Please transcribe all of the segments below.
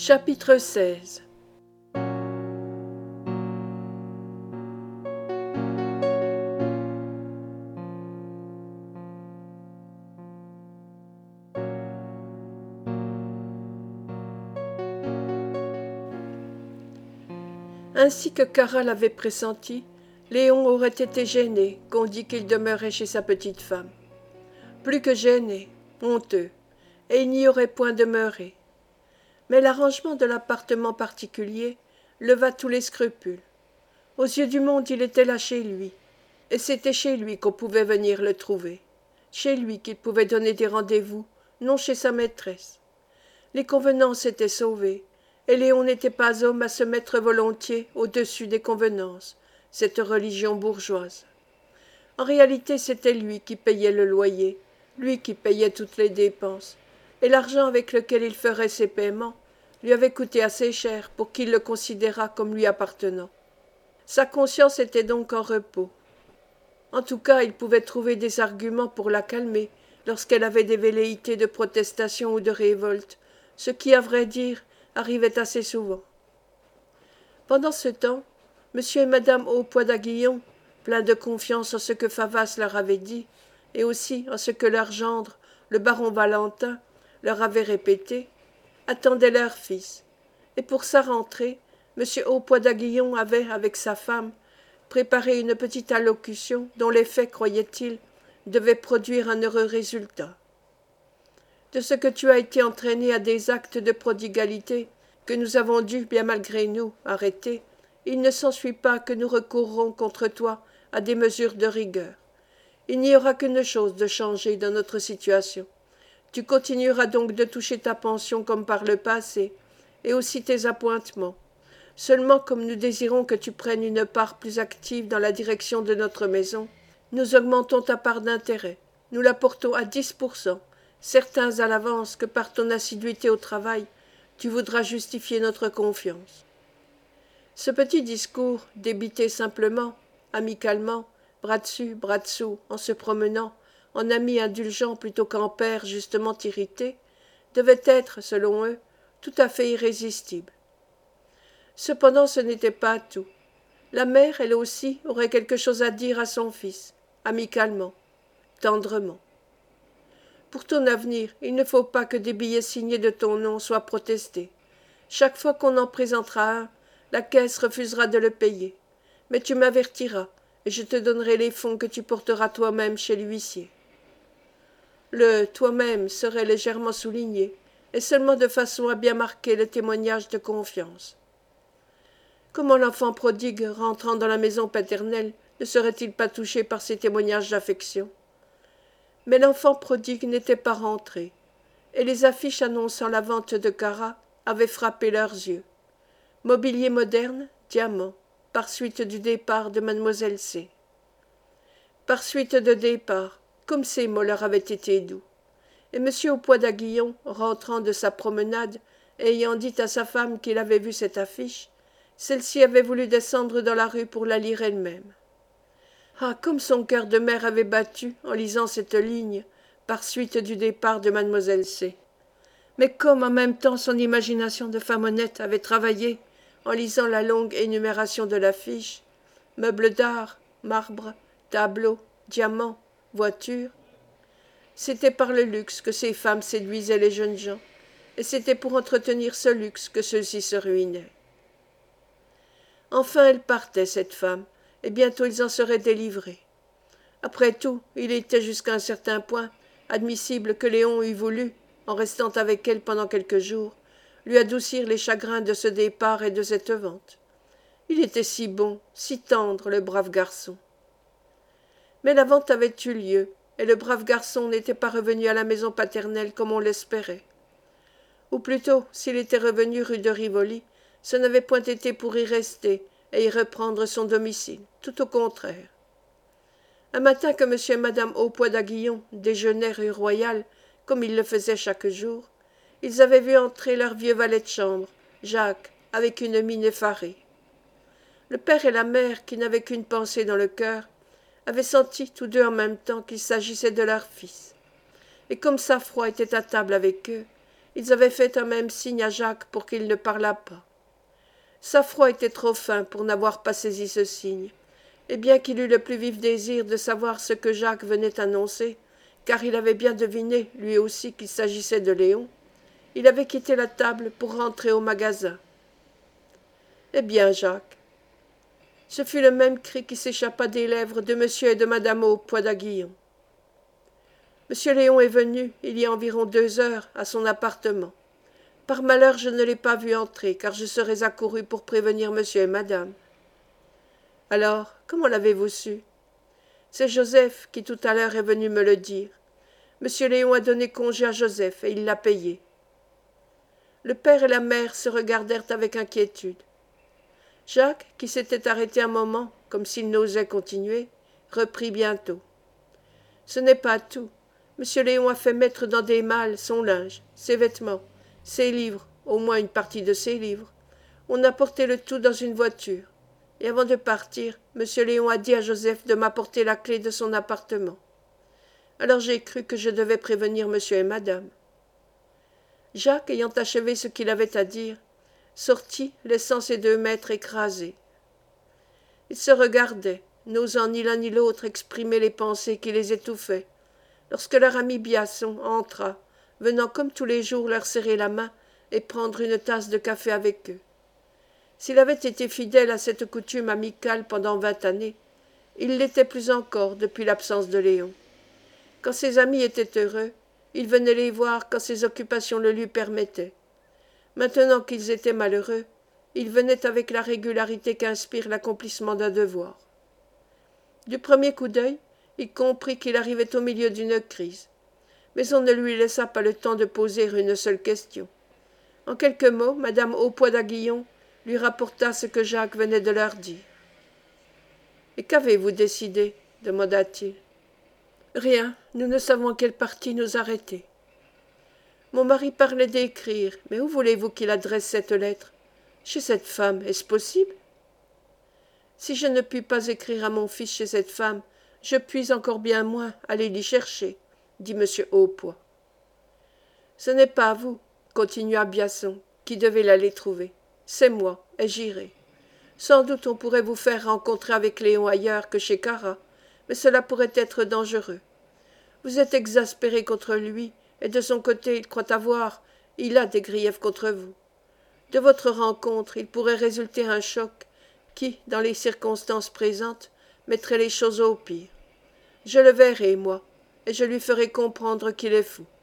Chapitre 16. Ainsi que Clara l'avait pressenti, Léon aurait été gêné qu'on dit qu'il demeurait chez sa petite femme. Plus que gêné, honteux, et il n'y aurait point demeuré. Mais l'arrangement de l'appartement particulier leva tous les scrupules. Aux yeux du monde, il était là chez lui, et c'était chez lui qu'on pouvait venir le trouver, chez lui qu'il pouvait donner des rendez-vous, non chez sa maîtresse. Les convenances étaient sauvées, et Léon n'était pas homme à se mettre volontiers au-dessus des convenances, cette religion bourgeoise. En réalité, c'était lui qui payait le loyer, lui qui payait toutes les dépenses, et l'argent avec lequel il ferait ses paiements lui avait coûté assez cher pour qu'il le considérât comme lui appartenant. Sa conscience était donc en repos. En tout cas, il pouvait trouver des arguments pour la calmer lorsqu'elle avait des velléités de protestation ou de révolte, ce qui, à vrai dire, arrivait assez souvent. Pendant ce temps, M. et Mme Haupoix-d'Aguillon, pleins de confiance en ce que Favas leur avait dit, et aussi en ce que leur gendre, le baron Valentin, leur avait répété, attendaient leur fils, et pour sa rentrée, M. Haupoix-d'Aguillon avait, avec sa femme, préparé une petite allocution dont l'effet, croyait-il, devait produire un heureux résultat. De ce que tu as été entraîné à des actes de prodigalité que nous avons dû, bien malgré nous, arrêter, il ne s'ensuit pas que nous recourrons contre toi à des mesures de rigueur. Il n'y aura qu'une chose de changée dans notre situation. Tu continueras donc de toucher ta pension comme par le passé, et aussi tes appointements. Seulement, comme nous désirons que tu prennes une part plus active dans la direction de notre maison, nous augmentons ta part d'intérêt. Nous la portons à 10%, certains à l'avance que par ton assiduité au travail, tu voudras justifier notre confiance. Ce petit discours, débité simplement, amicalement, bras dessus, bras dessous, en se promenant, en ami indulgent plutôt qu'en père justement irrité, devait être, selon eux, tout à fait irrésistible. Cependant, ce n'était pas tout. La mère, elle aussi, aurait quelque chose à dire à son fils, amicalement, tendrement. Pour ton avenir, il ne faut pas que des billets signés de ton nom soient protestés. Chaque fois qu'on en présentera un, la caisse refusera de le payer. Mais tu m'avertiras, et je te donnerai les fonds que tu porteras toi-même chez l'huissier. Le « toi-même » serait légèrement souligné, et seulement de façon à bien marquer le témoignage de confiance. Comment l'enfant prodigue, rentrant dans la maison paternelle, ne serait-il pas touché par ces témoignages d'affection? Mais l'enfant prodigue n'était pas rentré, et les affiches annonçant la vente de Clara avaient frappé leurs yeux. Mobilier moderne, diamant, par suite du départ de mademoiselle C. Par suite de départ, comme ces mots leur avaient été doux. Et M. Haupoix-d'Aguillon, rentrant de sa promenade, ayant dit à sa femme qu'il avait vu cette affiche, celle-ci avait voulu descendre dans la rue pour la lire elle-même. Ah, comme son cœur de mère avait battu en lisant cette ligne, par suite du départ de mademoiselle C. Mais comme en même temps son imagination de femme honnête avait travaillé en lisant la longue énumération de l'affiche, meubles d'art, marbre, tableaux, diamants, voitures. C'était par le luxe que ces femmes séduisaient les jeunes gens, et c'était pour entretenir ce luxe que ceux-ci se ruinaient. Enfin elle partait, cette femme, et bientôt ils en seraient délivrés. Après tout, il était jusqu'à un certain point admissible que Léon eût voulu, en restant avec elle pendant quelques jours, lui adoucir les chagrins de ce départ et de cette vente. Il était si bon, si tendre, le brave garçon. Mais la vente avait eu lieu, et le brave garçon n'était pas revenu à la maison paternelle comme on l'espérait. Ou plutôt, s'il était revenu rue de Rivoli, ce n'avait point été pour y rester et y reprendre son domicile, tout au contraire. Un matin que M. et Mme Haupoix-d'Aguillon déjeunaient rue Royale, comme ils le faisaient chaque jour, ils avaient vu entrer leur vieux valet de chambre, Jacques, avec une mine effarée. Le père et la mère, qui n'avaient qu'une pensée dans le cœur, avaient senti tous deux en même temps qu'il s'agissait de leur fils. Et comme Saffroy était à table avec eux, Ils avaient fait un même signe à Jacques pour qu'il ne parlât pas. Sa foi était trop fin pour n'avoir pas saisi ce signe, et bien qu'il eût le plus vif désir de savoir ce que Jacques venait annoncer, car il avait bien deviné, lui aussi, qu'il s'agissait de Léon, il avait quitté la table pour rentrer au magasin. « Eh bien, Jacques ?» Ce fut le même cri qui s'échappa des lèvres de M. et de Mme Poix d'Aguillon. M. Léon est venu, il y a environ 2 heures, à son appartement. Par malheur, je ne l'ai pas vu entrer, car je serais accouru pour prévenir monsieur et madame. Alors, comment l'avez-vous su? C'est Joseph qui tout à l'heure est venu me le dire. Monsieur Léon a donné congé à Joseph et il l'a payé. Le père et la mère se regardèrent avec inquiétude. Jacques, qui s'était arrêté un moment, comme s'il n'osait continuer, reprit bientôt. Ce n'est pas tout. Monsieur Léon a fait mettre dans des malles son linge, ses vêtements, ses livres, au moins une partie de ses livres. On a porté le tout dans une voiture. Et avant de partir, monsieur Léon a dit à Joseph de m'apporter la clé de son appartement. Alors j'ai cru que je devais prévenir monsieur et madame. Jacques, ayant achevé ce qu'il avait à dire, sortit, laissant ses 2 maîtres écrasés. Ils se regardaient, n'osant ni l'un ni l'autre exprimer les pensées qui les étouffaient, lorsque leur ami Biasson entra, venant comme tous les jours leur serrer la main et prendre une tasse de café avec eux. S'il avait été fidèle à cette coutume amicale pendant 20 années, il l'était plus encore depuis l'absence de Léon. Quand ses amis étaient heureux, il venait les voir quand ses occupations le lui permettaient. Maintenant qu'ils étaient malheureux, il venait avec la régularité qu'inspire l'accomplissement d'un devoir. Du premier coup d'œil, il comprit qu'il arrivait au milieu d'une crise, mais on ne lui laissa pas le temps de poser une seule question. En quelques mots, madame Haupoix d'Aguillon lui rapporta ce que Jacques venait de leur dire. « Et qu'avez-vous décidé » demanda-t-il. « Rien, nous ne savons quel parti nous arrêter. Mon mari parlait d'écrire, mais où voulez-vous qu'il adresse cette lettre? Chez cette femme, est-ce possible? Si je ne puis pas écrire à mon fils chez cette femme, je puis encore bien moins aller l'y chercher, dit M. Haupoix. Ce n'est pas vous, continua Biasson, qui devez l'aller trouver. C'est moi, et j'irai. Sans doute on pourrait vous faire rencontrer avec Léon ailleurs que chez Cara, mais cela pourrait être dangereux. Vous êtes exaspéré contre lui, et de son côté il a des griefs contre vous. De votre rencontre, il pourrait résulter un choc qui, dans les circonstances présentes, mettrait les choses au pire. Je le verrai, moi, et je lui ferai comprendre qu'il est fou.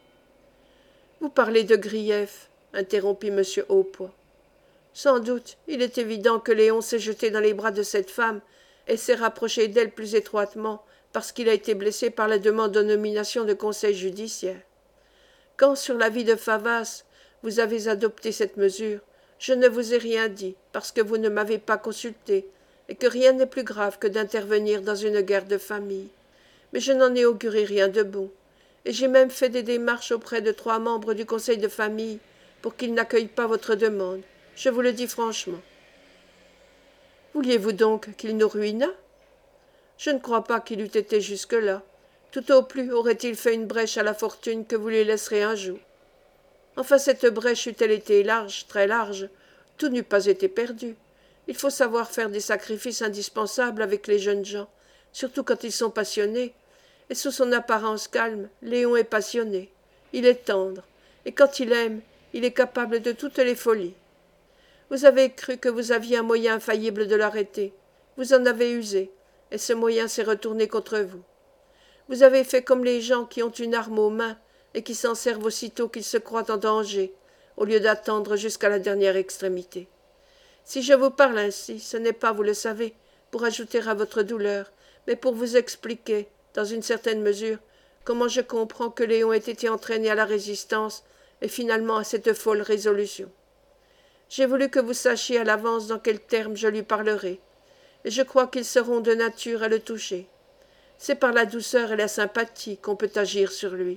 Vous parlez de griefs, interrompit M. Haupoix. Sans doute, il est évident que Léon s'est jeté dans les bras de cette femme et s'est rapproché d'elle plus étroitement parce qu'il a été blessé par la demande de nomination de conseil judiciaire. Quand, sur l'avis de Favas, vous avez adopté cette mesure, je ne vous ai rien dit, parce que vous ne m'avez pas consulté, et que rien n'est plus grave que d'intervenir dans une guerre de famille. Mais je n'en ai auguré rien de bon, et j'ai même fait des démarches auprès de 3 membres du conseil de famille pour qu'ils n'accueillent pas votre demande, je vous le dis franchement. Vouliez-vous donc qu'il nous ruinât? Je ne crois pas qu'il eût été jusque-là. Tout au plus aurait-il fait une brèche à la fortune que vous lui laisserez un jour. Enfin, cette brèche eût-elle été large, très large, tout n'eût pas été perdu. Il faut savoir faire des sacrifices indispensables avec les jeunes gens, surtout quand ils sont passionnés. Et sous son apparence calme, Léon est passionné. Il est tendre, et quand il aime, il est capable de toutes les folies. Vous avez cru que vous aviez un moyen infaillible de l'arrêter. Vous en avez usé, et ce moyen s'est retourné contre vous. Vous avez fait comme les gens qui ont une arme aux mains et qui s'en servent aussitôt qu'ils se croient en danger, au lieu d'attendre jusqu'à la dernière extrémité. Si je vous parle ainsi, ce n'est pas, vous le savez, pour ajouter à votre douleur, mais pour vous expliquer, dans une certaine mesure, comment je comprends que Léon ait été entraîné à la résistance et finalement à cette folle résolution. J'ai voulu que vous sachiez à l'avance dans quels termes je lui parlerai, et je crois qu'ils seront de nature à le toucher. C'est par la douceur et la sympathie qu'on peut agir sur lui.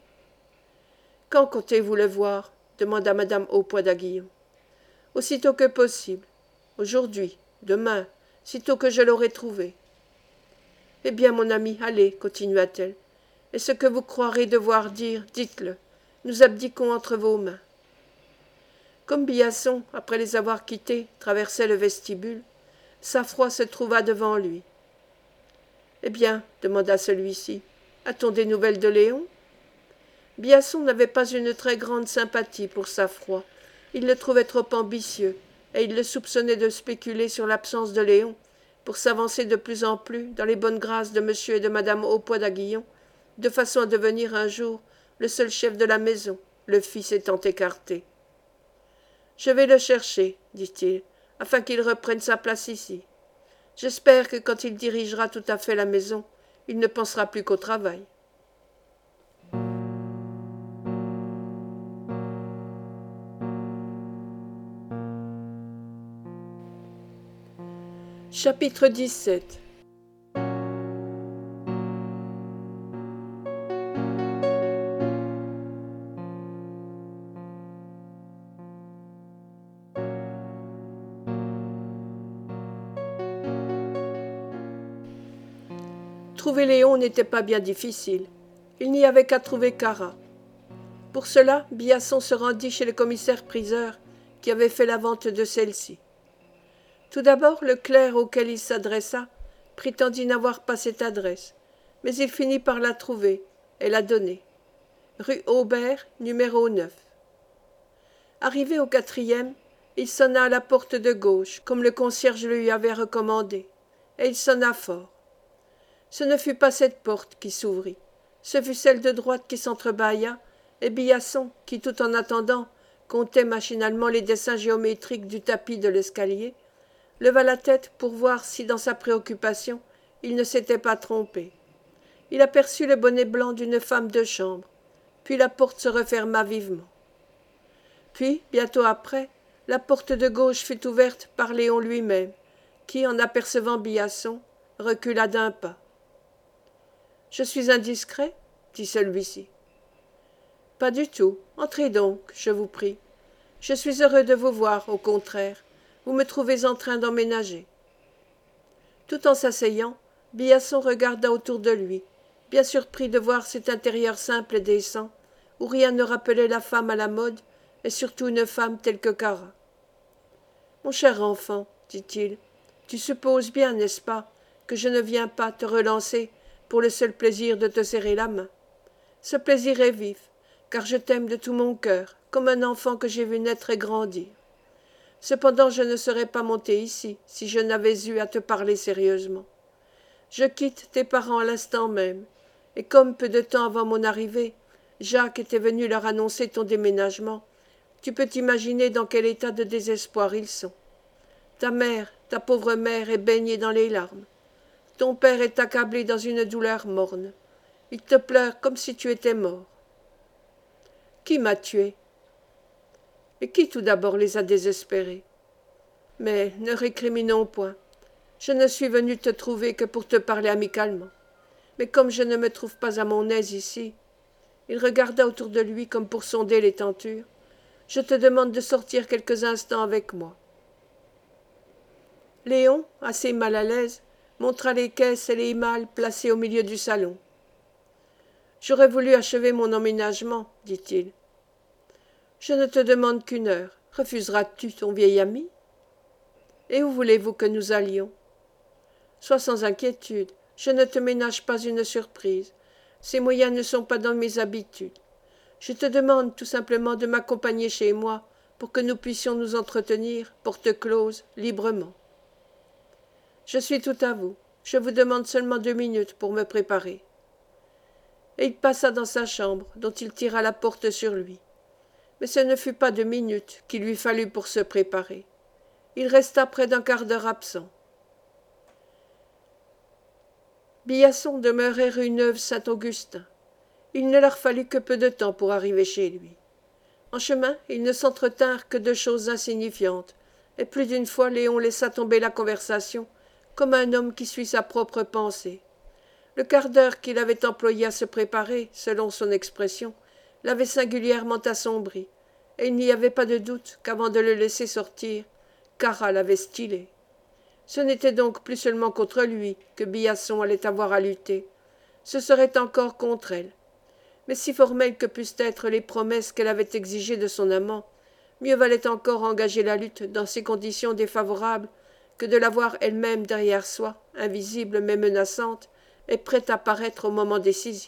« Quand comptez-vous le voir » demanda madame Haupoix d'Aguillon. « Aussitôt que possible. Aujourd'hui, demain, sitôt que je l'aurai trouvé. »« Eh bien, mon ami, allez, continua-t-elle, et ce que vous croirez devoir dire, dites-le, Nous abdiquons entre vos mains. Comme Biasson, après les avoir quittés, traversait le vestibule, Saffroy se trouva devant lui. Eh bien, demanda celui-ci, a-t-on des nouvelles de Léon? Biasson n'avait pas une très grande sympathie pour Saffroy. Il le trouvait trop ambitieux, et il le soupçonnait de spéculer sur l'absence de Léon, pour s'avancer de plus en plus dans les bonnes grâces de monsieur et de madame Haupoix d'Aguillon, de façon à devenir un jour le seul chef de la maison, le fils étant écarté. Je vais le chercher, dit-il, afin qu'il reprenne sa place ici. J'espère que quand il dirigera tout à fait la maison, il ne pensera plus qu'au travail. Chapitre 17. Trouver Léon n'était pas bien difficile. Il n'y avait qu'à trouver Cara. Pour cela, Biasson se rendit chez le commissaire-priseur qui avait fait la vente de celle-ci. Tout d'abord, le clerc auquel il s'adressa prétendit n'avoir pas cette adresse, mais il finit par la trouver et la donner. Rue Aubert, numéro 9. Arrivé au 4e, il sonna à la porte de gauche, comme le concierge lui avait recommandé, et il sonna fort. Ce ne fut pas cette porte qui s'ouvrit, ce fut celle de droite qui s'entrebâilla, et Biasson, qui tout en attendant comptait machinalement les dessins géométriques du tapis de l'escalier, leva la tête pour voir si dans sa préoccupation il ne s'était pas trompé. Il aperçut le bonnet blanc d'une femme de chambre, puis la porte se referma vivement. Puis, bientôt après, la porte de gauche fut ouverte par Léon lui-même, qui, en apercevant Biasson, recula d'un pas. « Je suis indiscret » dit celui-ci. « Pas du tout. Entrez donc, je vous prie. Je suis heureux de vous voir, au contraire. Vous me trouvez en train d'emménager. » Tout en s'asseyant, Biasson regarda autour de lui, bien surpris de voir cet intérieur simple et décent, où rien ne rappelait la femme à la mode, et surtout une femme telle que Cara. « Mon cher enfant, dit-il, tu supposes bien, n'est-ce pas, que je ne viens pas te relancer pour le seul plaisir de te serrer la main. Ce plaisir est vif, car je t'aime de tout mon cœur, comme un enfant que j'ai vu naître et grandir. Cependant, je ne serais pas monté ici si je n'avais eu à te parler sérieusement. Je quitte tes parents à l'instant même, et comme peu de temps avant mon arrivée, Jacques était venu leur annoncer ton déménagement, tu peux t'imaginer dans quel état de désespoir ils sont. Ta mère, ta pauvre mère, est baignée dans les larmes. Ton père est accablé dans une douleur morne. Il te pleure comme si tu étais mort. Qui m'a tué? Et qui tout d'abord les a désespérés? Mais ne récriminons point. Je ne suis venu te trouver que pour te parler amicalement. Mais comme je ne me trouve pas à mon aise ici, il regarda autour de lui comme pour sonder les tentures. Je te demande de sortir quelques instants avec moi. Léon, assez mal à l'aise, montra les caisses et les malles placés au milieu du salon. « J'aurais voulu achever mon emménagement, dit-il. « Je ne te demande qu'une heure. Refuseras-tu ton vieil ami? Et où voulez-vous que nous allions? Sois sans inquiétude, je ne te ménage pas une surprise. Ces moyens ne sont pas dans mes habitudes. Je te demande tout simplement de m'accompagner chez moi pour que nous puissions nous entretenir, porte close, librement. Je suis tout à vous. Je vous demande seulement 2 minutes pour me préparer. » Et il passa dans sa chambre, dont il tira la porte sur lui. Mais ce ne fut pas 2 minutes qu'il lui fallut pour se préparer. Il resta près d'un quart d'heure absent. Biasson demeurait rue Neuve-Saint-Augustin. Il ne leur fallut que peu de temps pour arriver chez lui. En chemin, ils ne s'entretinrent que de choses insignifiantes, et plus d'une fois Léon laissa tomber la conversation, comme un homme qui suit sa propre pensée. Le quart d'heure qu'il avait employé à se préparer, selon son expression, l'avait singulièrement assombri, et il n'y avait pas de doute qu'avant de le laisser sortir, Cara l'avait stylé. Ce n'était donc plus seulement contre lui que Biasson allait avoir à lutter, ce serait encore contre elle. mais si formelles que pussent être les promesses qu'elle avait exigées de son amant, mieux valait encore engager la lutte dans ces conditions défavorables que de la voir elle-même derrière soi, invisible mais menaçante, et prête à paraître au moment décisif.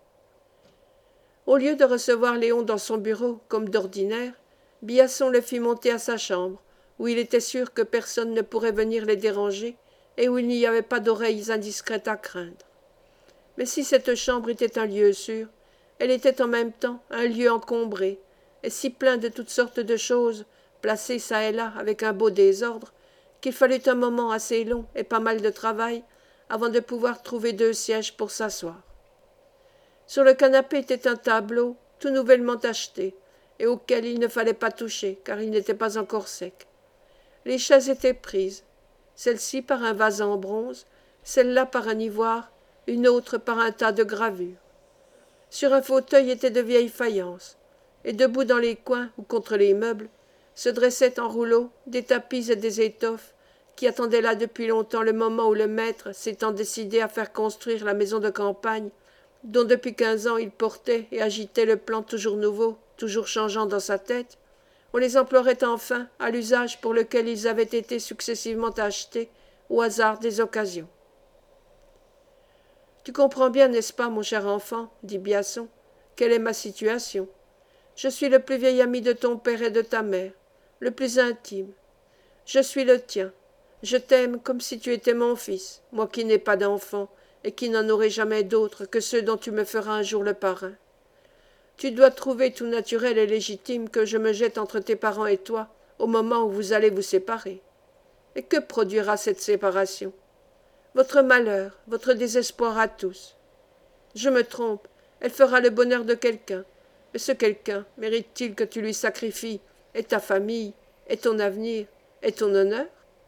Au lieu de recevoir Léon dans son bureau, comme d'ordinaire, Biasson le fit monter à sa chambre, où il était sûr que personne ne pourrait venir les déranger et où il n'y avait pas d'oreilles indiscrètes à craindre. Mais si cette chambre était un lieu sûr, elle était en même temps un lieu encombré, et si plein de toutes sortes de choses, placées çà et là avec un beau désordre, qu'il fallut un moment assez long et pas mal de travail avant de pouvoir trouver 2 sièges pour s'asseoir. Sur le canapé était un tableau tout nouvellement acheté, et auquel il ne fallait pas toucher, car il n'était pas encore sec. Les chaises étaient prises, celle-ci par un vase en bronze, celle-là par un ivoire, une autre par un tas de gravures. Sur un fauteuil étaient de vieilles faïences, et debout dans les coins ou contre les meubles, se dressaient en rouleaux des tapis et des étoffes qui attendaient là depuis longtemps le moment où le maître, s'étant décidé à faire construire la maison de campagne, dont depuis 15 ans il portait et agitait le plan toujours nouveau, toujours changeant dans sa tête, on les emploierait enfin à l'usage pour lequel ils avaient été successivement achetés au hasard des occasions. Tu comprends bien, n'est-ce pas, mon cher enfant, dit Biasson, quelle est ma situation. Je suis le plus vieil ami de ton père et de ta mère, le plus intime. Je suis le tien. Je t'aime comme si tu étais mon fils, moi qui n'ai pas d'enfant et qui n'en aurai jamais d'autres que ceux dont tu me feras un jour le parrain. Tu dois trouver tout naturel et légitime que je me jette entre tes parents et toi au moment où vous allez vous séparer. Et que produira cette séparation? Votre malheur, votre désespoir à tous. Je me trompe, elle fera le bonheur de quelqu'un, mais ce quelqu'un mérite-t-il que tu lui sacrifies et ta famille, et ton avenir, et ton honneur?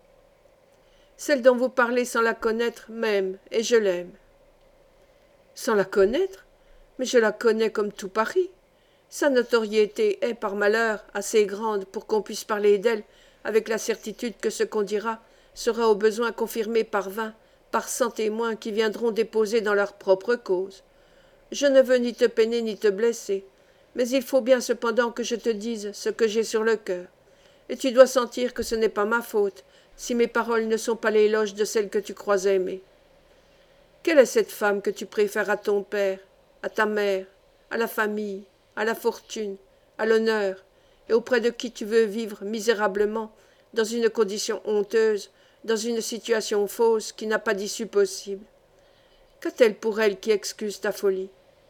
Celle dont vous parlez sans la connaître m'aime, et je l'aime. Sans la connaître? Mais je la connais comme tout Paris. Sa notoriété est, par malheur, assez grande pour qu'on puisse parler d'elle avec la certitude que ce qu'on dira sera au besoin confirmé par 20, par 100 témoins qui viendront déposer dans leur propre cause. Je ne veux ni te peiner ni te blesser, mais il faut bien cependant que je te dise ce que j'ai sur le cœur, et tu dois sentir que ce n'est pas ma faute si mes paroles ne sont pas l'éloge de celle que tu crois aimer. Quelle est cette femme que tu préfères à ton père, à ta mère, à la famille, à la fortune, à l'honneur, et auprès de qui tu veux vivre misérablement, dans une condition honteuse, dans une situation fausse qui n'a pas d'issue possible? Qu'a-t-elle pour elle qui excuse ta folie?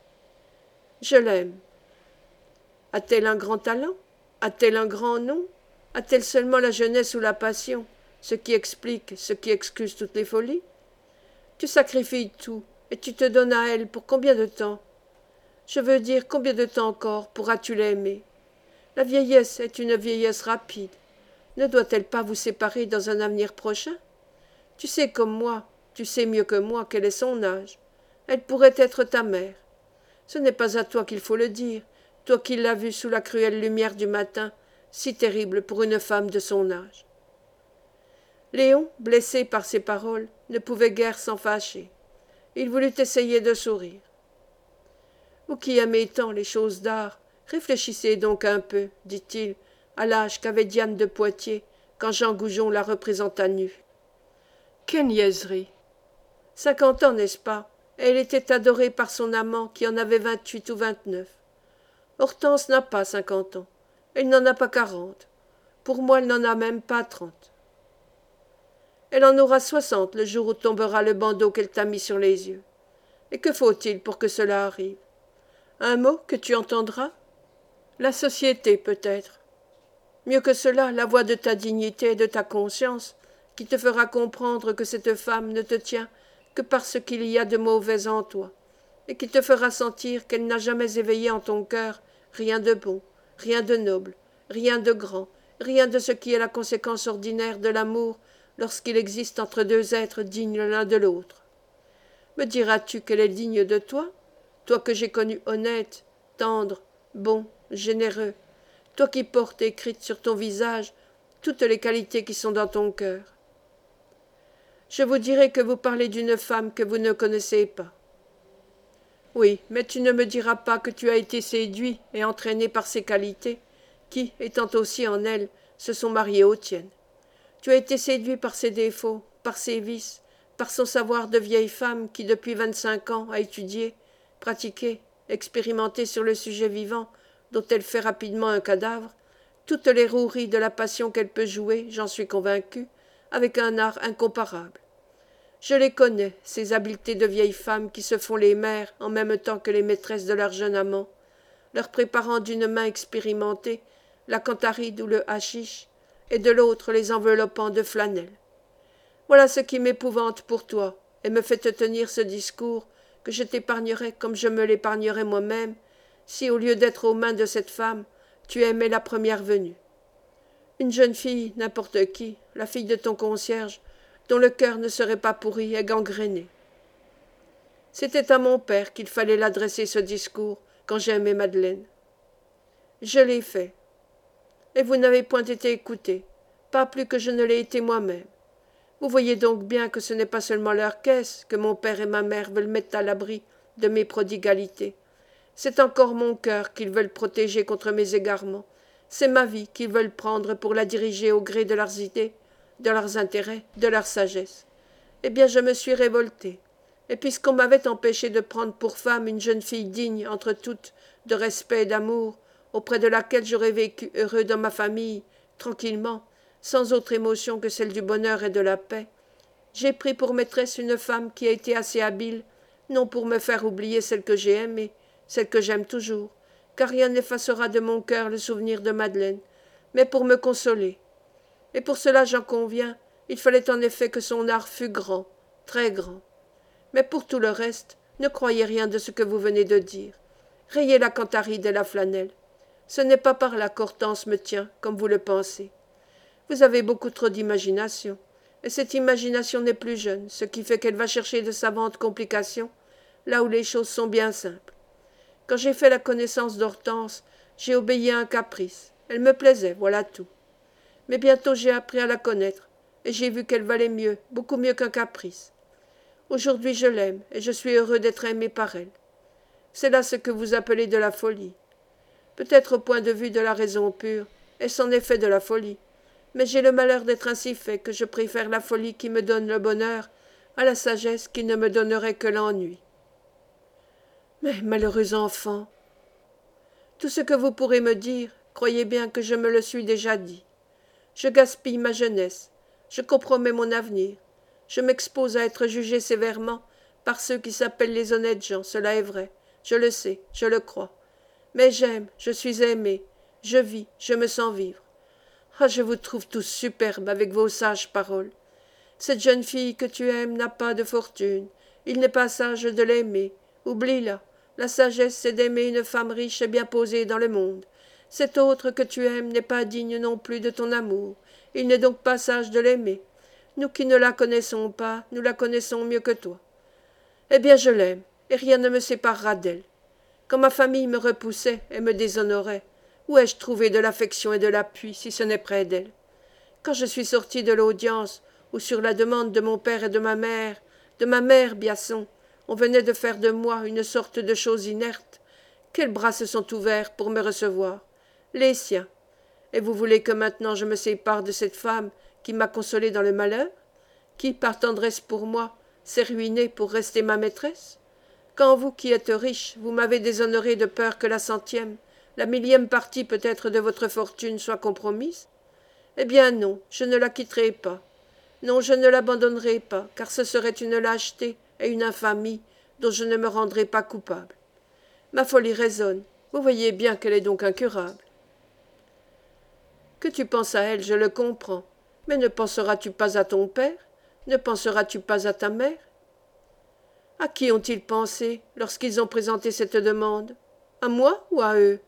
Je l'aime. A-t-elle un grand talent? A-t-elle un grand nom? A-t-elle seulement la jeunesse ou la passion, ce qui explique, ce qui excuse toutes les folies? Tu sacrifies tout, et tu te donnes à elle pour combien de temps? Je veux dire, combien de temps encore pourras-tu l'aimer? La vieillesse est une vieillesse rapide. Ne doit-elle pas vous séparer dans un avenir prochain? Tu sais comme moi, tu sais mieux que moi quel est son âge. Elle pourrait être ta mère. Ce n'est pas à toi qu'il faut le dire, toi qui l'as vue sous la cruelle lumière du matin, si terrible pour une femme de son âge. Léon, blessé par ces paroles, ne pouvait guère s'en fâcher. Il voulut essayer de sourire. Vous qui aimez tant les choses d'art, réfléchissez donc un peu, dit-il, à l'âge qu'avait Diane de Poitiers quand Jean Goujon la représenta nue. Quelle niaiserie! 50 ans, n'est-ce pas? Et elle était adorée par son amant qui en avait 28 ou 29. Hortense n'a pas 50 ans. Elle n'en a pas 40. Pour moi, elle n'en a même pas 30. Elle en aura 60 le jour où tombera le bandeau qu'elle t'a mis sur les yeux. Et que faut-il pour que cela arrive? Un mot que tu entendras? La société, peut-être. Mieux que cela, la voix de ta dignité et de ta conscience, qui te fera comprendre que cette femme ne te tient que parce qu'il y a de mauvais en toi, et qui te fera sentir qu'elle n'a jamais éveillé en ton cœur rien de bon, rien de noble, rien de grand, rien de ce qui est la conséquence ordinaire de l'amour lorsqu'il existe entre deux êtres dignes l'un de l'autre. Me diras-tu qu'elle est digne de toi, toi que j'ai connu honnête, tendre, bon, généreux, toi qui portes écrites sur ton visage toutes les qualités qui sont dans ton cœur? Je vous dirai que vous parlez d'une femme que vous ne connaissez pas. Oui, mais tu ne me diras pas que tu as été séduit et entraîné par ses qualités, qui, étant aussi en elle, se sont mariées aux tiennes. Tu as été séduit par ses défauts, par ses vices, par son savoir de vieille femme qui, depuis 25 ans, a étudié, pratiqué, expérimenté sur le sujet vivant, dont elle fait rapidement un cadavre, toutes les roueries de la passion qu'elle peut jouer, j'en suis convaincu, avec un art incomparable. Je les connais, ces habiletés de vieilles femmes qui se font les mères en même temps que les maîtresses de leur jeune amant, leur préparant d'une main expérimentée la cantaride ou le hachisch, et de l'autre les enveloppant de flanelle. Voilà ce qui m'épouvante pour toi, et me fait te tenir ce discours que je t'épargnerais comme je me l'épargnerais moi-même, si, au lieu d'être aux mains de cette femme, tu aimais la première venue. Une jeune fille, n'importe qui, la fille de ton concierge, dont le cœur ne serait pas pourri et gangréné. C'était à mon père qu'il fallait l'adresser ce discours quand j'ai aimé Madeleine. Je l'ai fait. Et vous n'avez point été écouté, pas plus que je ne l'ai été moi-même. Vous voyez donc bien que ce n'est pas seulement leur caisse que mon père et ma mère veulent mettre à l'abri de mes prodigalités. C'est encore mon cœur qu'ils veulent protéger contre mes égarements. C'est ma vie qu'ils veulent prendre pour la diriger au gré de leurs idées, de leurs intérêts, de leur sagesse. Eh bien, je me suis révoltée. Et puisqu'on m'avait empêché de prendre pour femme une jeune fille digne, entre toutes, de respect et d'amour, auprès de laquelle j'aurais vécu heureux dans ma famille, tranquillement, sans autre émotion que celle du bonheur et de la paix, j'ai pris pour maîtresse une femme qui a été assez habile, non pour me faire oublier celle que j'ai aimée, celle que j'aime toujours, car rien n'effacera de mon cœur le souvenir de Madeleine, mais pour me consoler. Et pour cela, j'en conviens, il fallait en effet que son art fût grand, très grand. Mais pour tout le reste, ne croyez rien de ce que vous venez de dire. Rayez la cantaride et la flanelle. Ce n'est pas par là qu'Hortense me tient, comme vous le pensez. Vous avez beaucoup trop d'imagination, et cette imagination n'est plus jeune, ce qui fait qu'elle va chercher de savantes complications, là où les choses sont bien simples. Quand j'ai fait la connaissance d'Hortense, j'ai obéi à un caprice. Elle me plaisait, voilà tout. Mais bientôt j'ai appris à la connaître, et j'ai vu qu'elle valait mieux, beaucoup mieux qu'un caprice. Aujourd'hui je l'aime, et je suis heureux d'être aimé par elle. C'est là ce que vous appelez de la folie. Peut-être au point de vue de la raison pure, est-ce en effet de la folie, mais j'ai le malheur d'être ainsi fait que je préfère la folie qui me donne le bonheur à la sagesse qui ne me donnerait que l'ennui. Mais, malheureux enfant, tout ce que vous pourrez me dire, croyez bien que je me le suis déjà dit. Je gaspille ma jeunesse, je compromets mon avenir, je m'expose à être jugé sévèrement par ceux qui s'appellent les honnêtes gens, cela est vrai, je le sais, je le crois. Mais j'aime, je suis aimé, je vis, je me sens vivre. Ah, je vous trouve tous superbes avec vos sages paroles. Cette jeune fille que tu aimes n'a pas de fortune, il n'est pas sage de l'aimer, oublie-la. La sagesse, c'est d'aimer une femme riche et bien posée dans le monde. Cet autre que tu aimes n'est pas digne non plus de ton amour. Il n'est donc pas sage de l'aimer. Nous qui ne la connaissons pas, nous la connaissons mieux que toi. Eh bien, je l'aime, et rien ne me séparera d'elle. Quand ma famille me repoussait et me déshonorait, où ai-je trouvé de l'affection et de l'appui, si ce n'est près d'elle? Quand je suis sorti de l'audience, où sur la demande de mon père et de ma mère, Biasson, on venait de faire de moi une sorte de chose inerte, quels bras se sont ouverts pour me recevoir? Les siens. Et vous voulez que maintenant je me sépare de cette femme qui m'a consolé dans le malheur, qui, par tendresse pour moi, s'est ruinée pour rester ma maîtresse? Quand vous qui êtes riche, vous m'avez déshonoré de peur que la centième, la millième partie peut-être de votre fortune soit compromise? Eh bien non, je ne la quitterai pas. Non, je ne l'abandonnerai pas, car ce serait une lâcheté et une infamie dont je ne me rendrai pas coupable. Ma folie résonne, vous voyez bien qu'elle est donc incurable. Que tu penses à elle, je le comprends, mais ne penseras-tu pas à ton père? Ne penseras-tu pas à ta mère? À qui ont-ils pensé lorsqu'ils ont présenté cette demande? À moi ou à eux?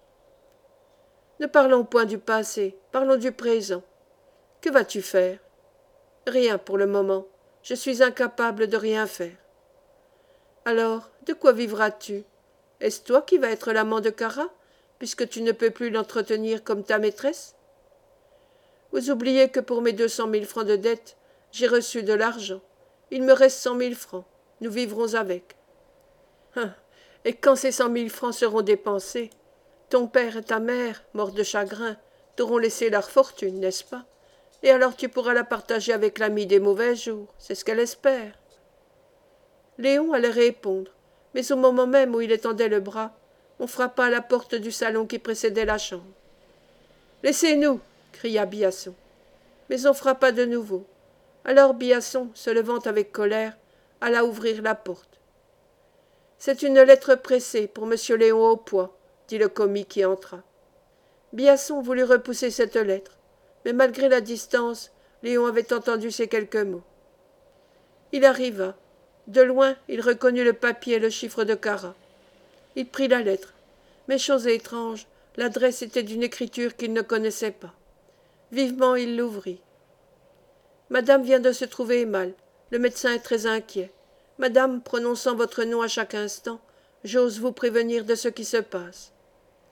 Ne parlons point du passé, parlons du présent. Que vas-tu faire? Rien pour le moment. Je suis incapable de rien faire. Alors, de quoi vivras-tu? Est-ce toi qui vas être l'amant de Cara, puisque tu ne peux plus l'entretenir comme ta maîtresse? Vous oubliez que pour mes 200 000 francs de dette, j'ai reçu de l'argent. Il me reste 100 000 francs. Nous vivrons avec. Et quand ces 100 000 francs seront dépensés, ton père et ta mère, morts de chagrin, t'auront laissé leur fortune, n'est-ce pas? Et alors tu pourras la partager avec l'ami des mauvais jours, c'est ce qu'elle espère. » Léon allait répondre, mais au moment même où il étendait le bras, on frappa à la porte du salon qui précédait la chambre. « Laissez-nous » cria Biasson. Mais on frappa de nouveau. Alors Biasson, se levant avec colère, alla ouvrir la porte. « C'est une lettre pressée pour monsieur Léon Aupoix, » dit le commis qui entra. Biasson voulut repousser cette lettre, mais malgré la distance, Léon avait entendu ces quelques mots. Il arriva. De loin, il reconnut le papier et le chiffre de Cara. Il prit la lettre, mais chose étrange, l'adresse était d'une écriture qu'il ne connaissait pas. Vivement, il l'ouvrit. « Madame vient de se trouver mal. Le médecin est très inquiet. Madame, prononçant votre nom à chaque instant, j'ose vous prévenir de ce qui se passe. Louise. »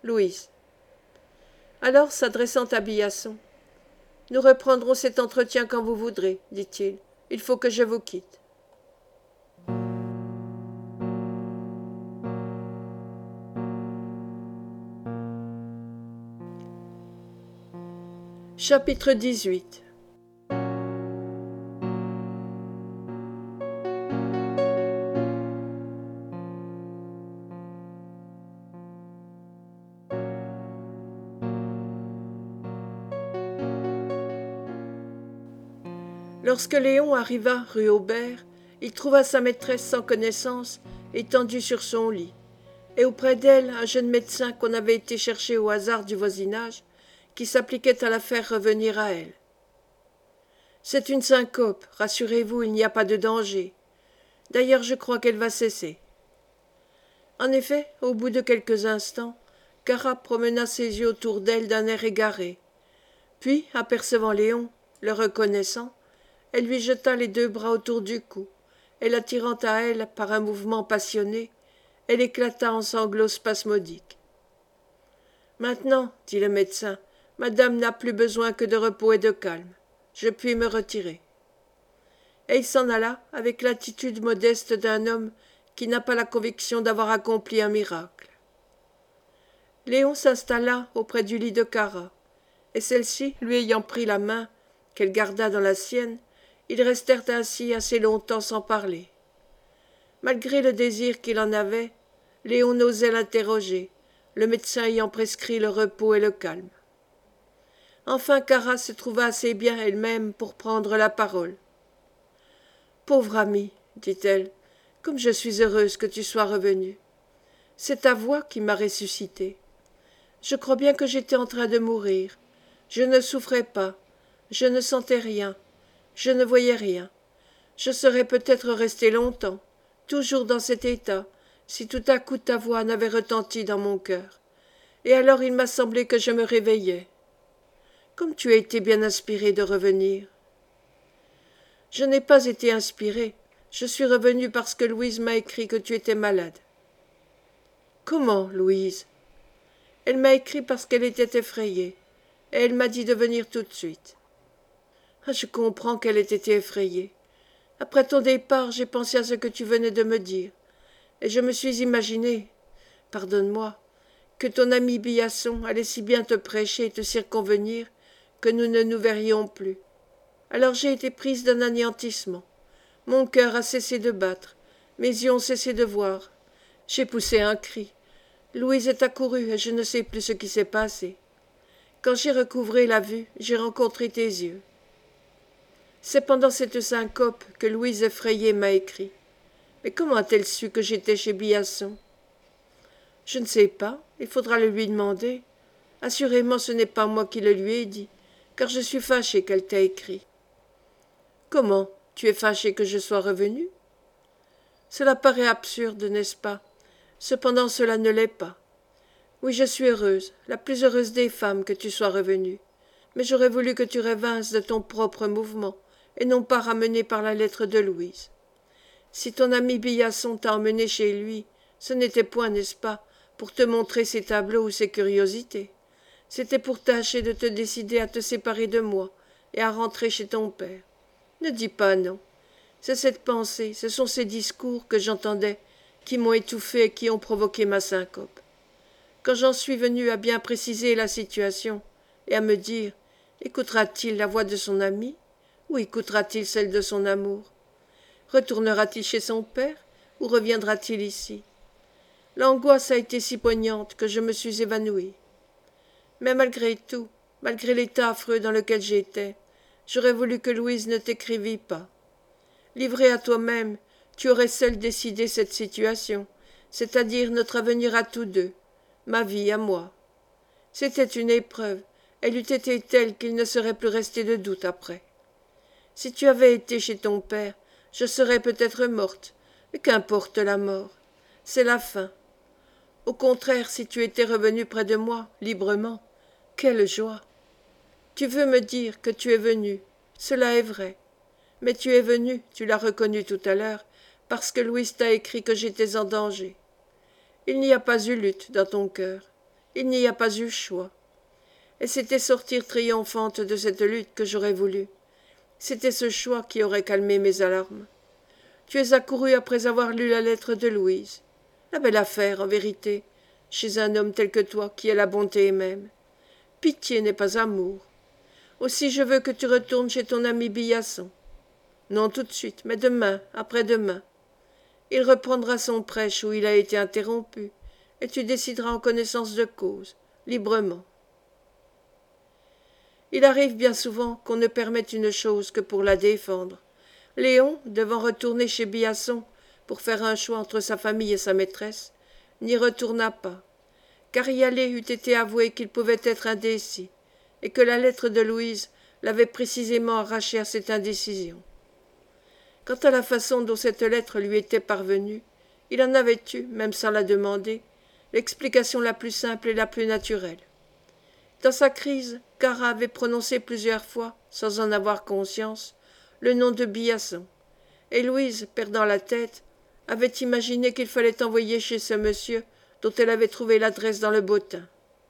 Alors, s'adressant à Biasson, « Nous reprendrons cet entretien quand vous voudrez, dit-il. Il faut que je vous quitte. » Chapitre 18. Lorsque Léon arriva rue Aubert, il trouva sa maîtresse sans connaissance, étendue sur son lit, et auprès d'elle un jeune médecin qu'on avait été chercher au hasard du voisinage, qui s'appliquait à la faire revenir à elle. « C'est une syncope, rassurez-vous, il n'y a pas de danger. D'ailleurs, je crois qu'elle va cesser. » En effet, au bout de quelques instants, Cara promena ses yeux autour d'elle d'un air égaré. Puis, apercevant Léon, le reconnaissant, elle lui jeta les 2 bras autour du cou, et l'attirant à elle par un mouvement passionné, elle éclata en sanglots spasmodiques. « Maintenant, dit le médecin, madame n'a plus besoin que de repos et de calme. Je puis me retirer. » Et il s'en alla avec l'attitude modeste d'un homme qui n'a pas la conviction d'avoir accompli un miracle. Léon s'installa auprès du lit de Cara, et celle-ci, lui ayant pris la main, qu'elle garda dans la sienne, ils restèrent ainsi assez longtemps sans parler. Malgré le désir qu'il en avait, Léon n'osait l'interroger, le médecin ayant prescrit le repos et le calme. Enfin Cara se trouva assez bien elle-même pour prendre la parole. « Pauvre ami, dit-elle, comme je suis heureuse que tu sois revenu. C'est ta voix qui m'a ressuscitée. Je crois bien que j'étais en train de mourir. Je ne souffrais pas, je ne sentais rien, je ne voyais rien. Je serais peut-être resté longtemps, toujours dans cet état, si tout à coup ta voix n'avait retenti dans mon cœur. Et alors il m'a semblé que je me réveillais. Comme tu as été bien inspiré de revenir. » « Je n'ai pas été inspiré. Je suis revenu parce que Louise m'a écrit que tu étais malade. »« Comment, Louise ?» ?»« Elle m'a écrit parce qu'elle était effrayée, et elle m'a dit de venir tout de suite. »« Ah, je comprends qu'elle ait été effrayée. Après ton départ, j'ai pensé à ce que tu venais de me dire, et je me suis imaginé, pardonne-moi, que ton ami Biasson allait si bien te prêcher et te circonvenir que nous ne nous verrions plus. Alors j'ai été prise d'un anéantissement. Mon cœur a cessé de battre, mes yeux ont cessé de voir. J'ai poussé un cri. Louise est accourue et je ne sais plus ce qui s'est passé. Quand j'ai recouvré la vue, j'ai rencontré tes yeux. C'est pendant cette syncope que Louise effrayée m'a écrit. Mais comment a-t-elle su que j'étais chez Biasson? Je ne sais pas, il faudra le lui demander. Assurément ce n'est pas moi qui le lui ai dit, car je suis fâchée qu'elle t'ait écrit. Comment, tu es fâché que je sois revenu? Cela paraît absurde, n'est-ce pas? Cependant cela ne l'est pas. Oui, je suis heureuse, la plus heureuse des femmes que tu sois revenu. Mais j'aurais voulu que tu revinsses de ton propre mouvement, et non pas ramené par la lettre de Louise. Si ton ami Biasson t'a emmené chez lui, ce n'était point, n'est-ce pas, pour te montrer ses tableaux ou ses curiosités. C'était pour tâcher de te décider à te séparer de moi et à rentrer chez ton père. Ne dis pas non. C'est cette pensée, ce sont ces discours que j'entendais qui m'ont étouffé et qui ont provoqué ma syncope. Quand j'en suis venu à bien préciser la situation et à me dire écoutera-t-il la voix de son ami ou écoutera-t-il celle de son amour? Retournera-t-il chez son père ou reviendra-t-il ici? L'angoisse a été si poignante que je me suis évanouie. Mais malgré tout, malgré l'état affreux dans lequel j'étais, j'aurais voulu que Louise ne t'écrivît pas. Livrée à toi-même, tu aurais seule décidé cette situation, c'est-à-dire notre avenir à tous deux, ma vie à moi. C'était une épreuve, elle eût été telle qu'il ne serait plus resté de doute après. Si tu avais été chez ton père, je serais peut-être morte, mais qu'importe la mort, c'est la fin. Au contraire, si tu étais revenu près de moi, librement, quelle joie! Tu veux me dire que tu es venu, cela est vrai, mais tu es venu, tu l'as reconnu tout à l'heure, parce que Louise t'a écrit que j'étais en danger. Il n'y a pas eu lutte dans ton cœur, il n'y a pas eu choix. Et c'était sortir triomphante de cette lutte que j'aurais voulu. C'était ce choix qui aurait calmé mes alarmes. Tu es accouru après avoir lu la lettre de Louise. La belle affaire, en vérité, chez un homme tel que toi, qui est la bonté même. Pitié n'est pas amour. Aussi je veux que tu retournes chez ton ami Billasson. Non tout de suite, mais demain, après-demain. Il reprendra son prêche où il a été interrompu, et tu décideras en connaissance de cause, librement. Il arrive bien souvent qu'on ne permette une chose que pour la défendre. Léon, devant retourner chez Billasson pour faire un choix entre sa famille et sa maîtresse, n'y retourna pas, car y aller eût été avouer qu'il pouvait être indécis, et que la lettre de Louise l'avait précisément arraché à cette indécision. Quant à la façon dont cette lettre lui était parvenue, il en avait eu, même sans la demander, l'explication la plus simple et la plus naturelle. Dans sa crise, Cara avait prononcé plusieurs fois, sans en avoir conscience, le nom de Billasson, et Louise, perdant la tête, avait imaginé qu'il fallait envoyer chez ce monsieur dont elle avait trouvé l'adresse dans le bottin.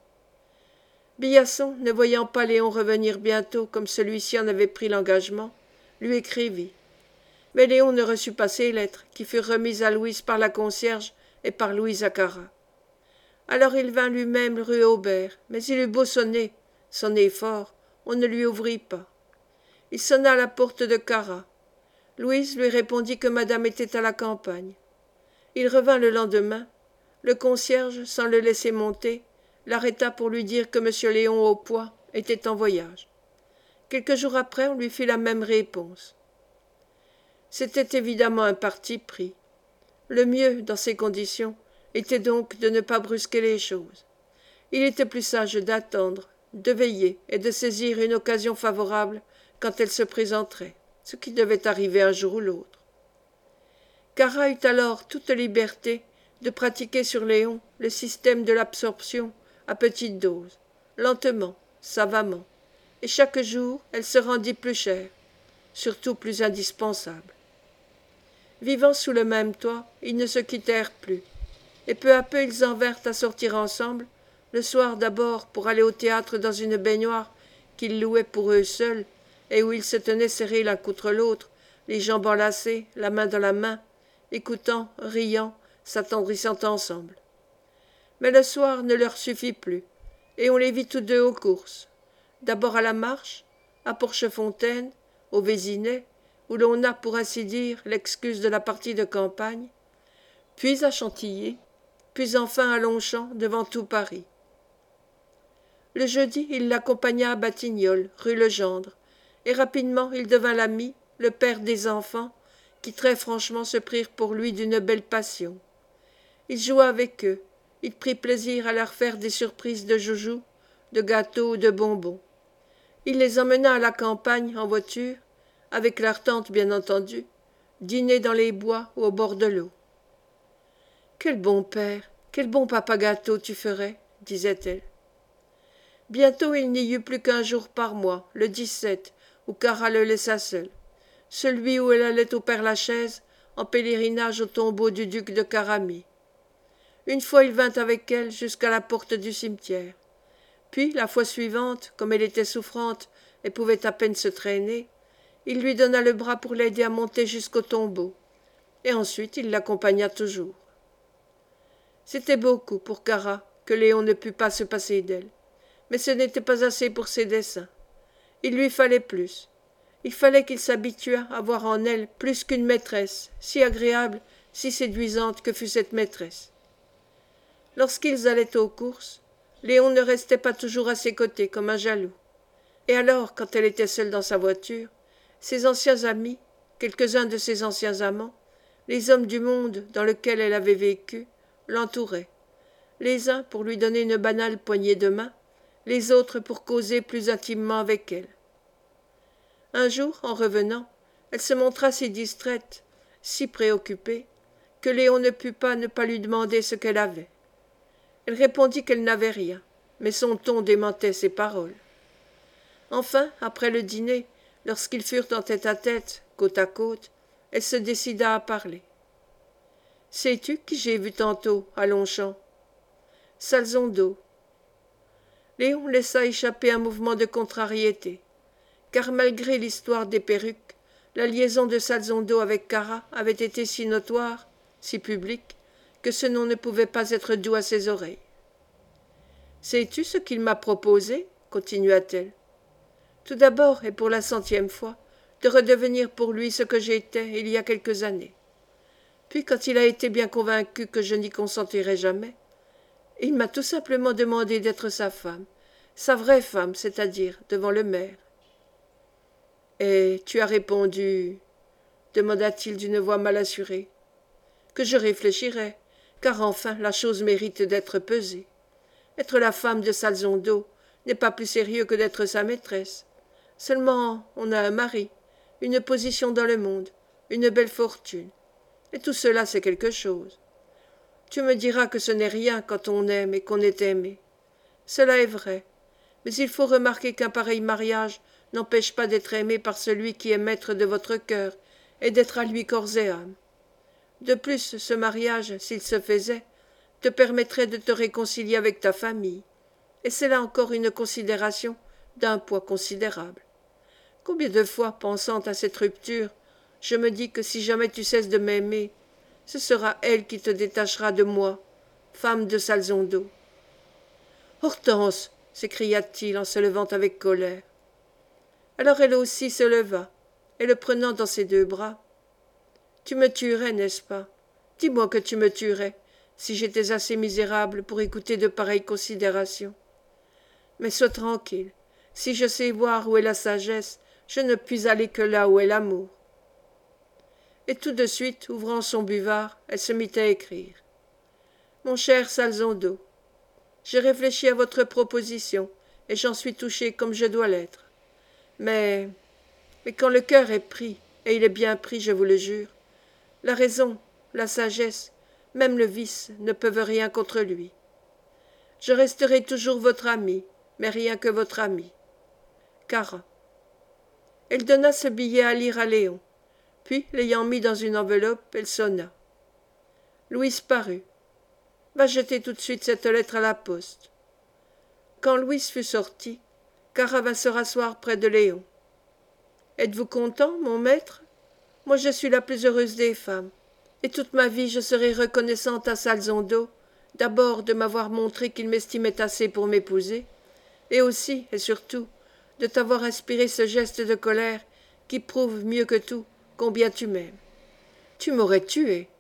Billasson, ne voyant pas Léon revenir bientôt comme celui-ci en avait pris l'engagement, lui écrivit. Mais Léon ne reçut pas ces lettres, qui furent remises à Louise par la concierge et par Louise à Cara. Alors il vint lui-même rue Aubert, mais il eut beau sonner fort, on ne lui ouvrit pas. Il sonna à la porte de Cara. Louise lui répondit que madame était à la campagne. Il revint le lendemain. Le concierge, sans le laisser monter, l'arrêta pour lui dire que M. Léon Aupoix était en voyage. Quelques jours après, on lui fit la même réponse. C'était évidemment un parti pris. Le mieux, dans ces conditions, était donc de ne pas brusquer les choses. Il était plus sage d'attendre, de veiller et de saisir une occasion favorable quand elle se présenterait, ce qui devait arriver un jour ou l'autre. Cara eut alors toute liberté de pratiquer sur Léon le système de l'absorption à petite dose, lentement, savamment, et chaque jour elle se rendit plus chère, surtout plus indispensable. Vivant sous le même toit, ils ne se quittèrent plus, et peu à peu ils en vinrent à sortir ensemble, le soir d'abord pour aller au théâtre dans une baignoire qu'ils louaient pour eux seuls, et où ils se tenaient serrés l'un contre l'autre, les jambes enlacées, la main dans la main, écoutant, riant, s'attendrissant ensemble. Mais le soir ne leur suffit plus, et on les vit tous deux aux courses, d'abord à la Marche, à Porchefontaine, au Vésinet, où l'on a, pour ainsi dire, l'excuse de la partie de campagne, puis à Chantilly, puis enfin à Longchamp, devant tout Paris. Le jeudi, il l'accompagna à Batignolles, rue Legendre, et rapidement il devint l'ami, le père des enfants, qui très franchement se prirent pour lui d'une belle passion. Il joua avec eux, il prit plaisir à leur faire des surprises de joujoux, de gâteaux ou de bonbons. Il les emmena à la campagne en voiture, avec leur tante bien entendu, dîner dans les bois ou au bord de l'eau. « Quel bon père, quel bon papa gâteau tu ferais, disait-elle. Bientôt il n'y eut plus qu'un jour par mois, le 17, où Cara le laissa seul, celui où elle allait au Père-Lachaise, en pèlerinage au tombeau du duc de Caramie. Une fois il vint avec elle jusqu'à la porte du cimetière. Puis, la fois suivante, comme elle était souffrante et pouvait à peine se traîner, il lui donna le bras pour l'aider à monter jusqu'au tombeau, et ensuite il l'accompagna toujours. C'était beaucoup pour Cara que Léon ne pût pas se passer d'elle. Mais ce n'était pas assez pour ses desseins. Il lui fallait plus. Il fallait qu'il s'habituât à voir en elle plus qu'une maîtresse, si agréable, si séduisante que fût cette maîtresse. Lorsqu'ils allaient aux courses, Léon ne restait pas toujours à ses côtés comme un jaloux. Et alors, quand elle était seule dans sa voiture, ses anciens amis, quelques-uns de ses anciens amants, les hommes du monde dans lequel elle avait vécu, l'entouraient, les uns pour lui donner une banale poignée de main, les autres pour causer plus intimement avec elle. Un jour, en revenant, elle se montra si distraite, si préoccupée, que Léon ne put pas ne pas lui demander ce qu'elle avait. Elle répondit qu'elle n'avait rien, mais son ton démentait ses paroles. Enfin, après le dîner, lorsqu'ils furent en tête-à-tête, côte à côte, elle se décida à parler. « Sais-tu qui j'ai vu tantôt, à Longchamp ?»« Salzon-d'Eau. » Léon laissa échapper un mouvement de contrariété, car malgré l'histoire des perruques, la liaison de Salzon-d'Eau avec Cara avait été si notoire, si publique, que ce nom ne pouvait pas être doux à ses oreilles. « Sais-tu ce qu'il m'a proposé ?» continua-t-elle. « Tout d'abord, et pour la 100e fois, de redevenir pour lui ce que j'étais il y a quelques années. Puis, quand il a été bien convaincu que je n'y consentirais jamais, il m'a tout simplement demandé d'être sa femme, sa vraie femme, c'est-à-dire devant le maire. »« Et tu as répondu, demanda-t-il d'une voix mal assurée, que je réfléchirais, car enfin la chose mérite d'être pesée. Être la femme de Salzon-d'Eau n'est pas plus sérieux que d'être sa maîtresse. Seulement, on a un mari, une position dans le monde, une belle fortune. Et tout cela, c'est quelque chose. Tu me diras que ce n'est rien quand on aime et qu'on est aimé. Cela est vrai, mais il faut remarquer qu'un pareil mariage n'empêche pas d'être aimé par celui qui est maître de votre cœur et d'être à lui corps et âme. De plus, ce mariage, s'il se faisait, te permettrait de te réconcilier avec ta famille, et c'est là encore une considération d'un poids considérable. Combien de fois, pensant à cette rupture, je me dis que si jamais tu cesses de m'aimer, ce sera elle qui te détachera de moi, femme de Salzon-d'Eau. « Hortense !» s'écria-t-il en se levant avec colère. Alors elle aussi se leva, et le prenant dans ses deux bras. « Tu me tuerais, n'est-ce pas? Dis-moi que tu me tuerais, si j'étais assez misérable pour écouter de pareilles considérations. Mais sois tranquille, si je sais voir où est la sagesse, je ne puis aller que là où est l'amour. » Et tout de suite, ouvrant son buvard, elle se mit à écrire. « Mon cher Salzon-d'Eau, j'ai réfléchi à votre proposition, et j'en suis touché comme je dois l'être. Mais quand le cœur est pris, et il est bien pris, je vous le jure, la raison, la sagesse, même le vice ne peuvent rien contre lui. Je resterai toujours votre amie, mais rien que votre amie. Cara. » Elle donna ce billet à lire à Léon, puis, l'ayant mis dans une enveloppe, elle sonna. Louise parut. « Va jeter tout de suite cette lettre à la poste. » Quand Louise fut sortie, Cara vint se rasseoir près de Léon. « Êtes-vous content, mon maître? Moi je suis la plus heureuse des femmes, et toute ma vie je serai reconnaissante à Salzon-d'Eau, d'abord de m'avoir montré qu'il m'estimait assez pour m'épouser, et aussi, et surtout, de t'avoir inspiré ce geste de colère qui prouve mieux que tout combien tu m'aimes. Tu m'aurais tué,